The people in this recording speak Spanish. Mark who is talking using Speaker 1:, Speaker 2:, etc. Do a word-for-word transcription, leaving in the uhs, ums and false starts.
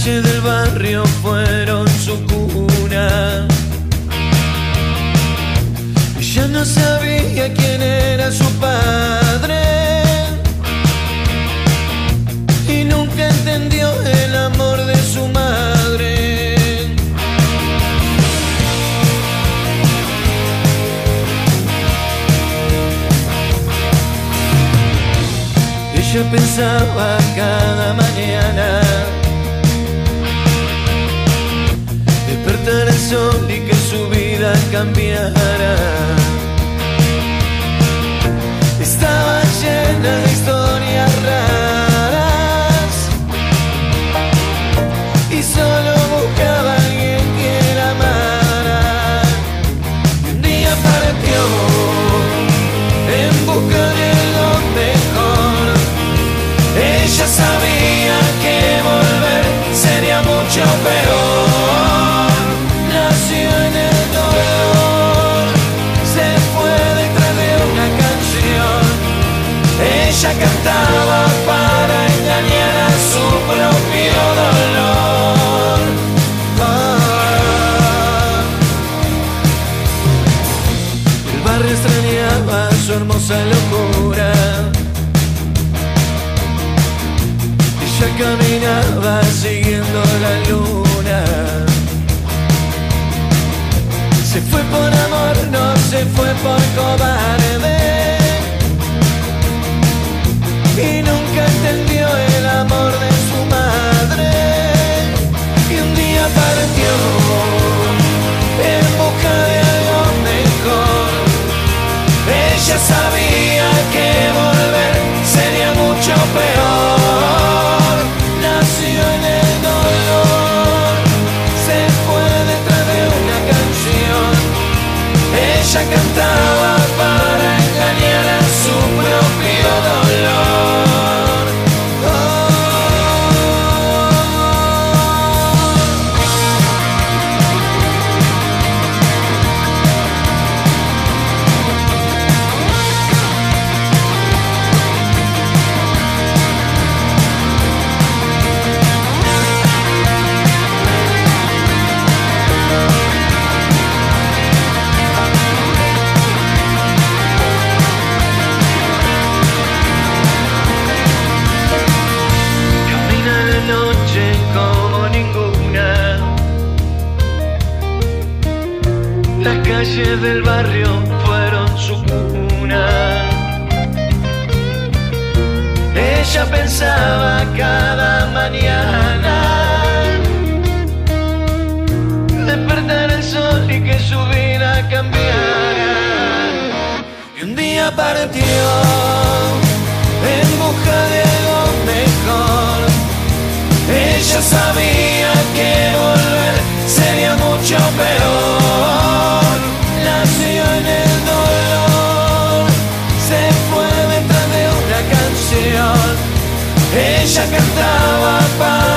Speaker 1: calles del barrio fueron su cuna. Ella no sabía quién era su padre y nunca entendió el amor de su madre. Ella pensaba cada mañana despertar el sol y que su vida cambiara. Estaba llena de historias raras y solo buscaba a alguien que la amara. Y un día partió en busca de lo mejor. Ella sabía que volver sería mucho peor. Nació en el dolor, se fue detrás de una canción. Ella cantaba para engañar a su propio dolor. Ah. El barrio extrañaba su hermosa locura. Ella caminaba siguiendo la luna. Se fue por amor, no se fue por cobarde. Y nunca entendió el amor de su madre. Y un día partió en busca de algo mejor. Ella sabía que volver sería mucho peor. Nació en el dolor, se fue detrás de una canción. Ella cantaba para engañar a su propio dolor. Las calles del barrio fueron su cuna. Ella pensaba cada mañana despertar el sol y que su vida cambiara. Y un día partió en busca de algo mejor. Ella sabía que volver sería mucho peor. Nació en el dolor, se fue detrás de una canción. Ella cantaba para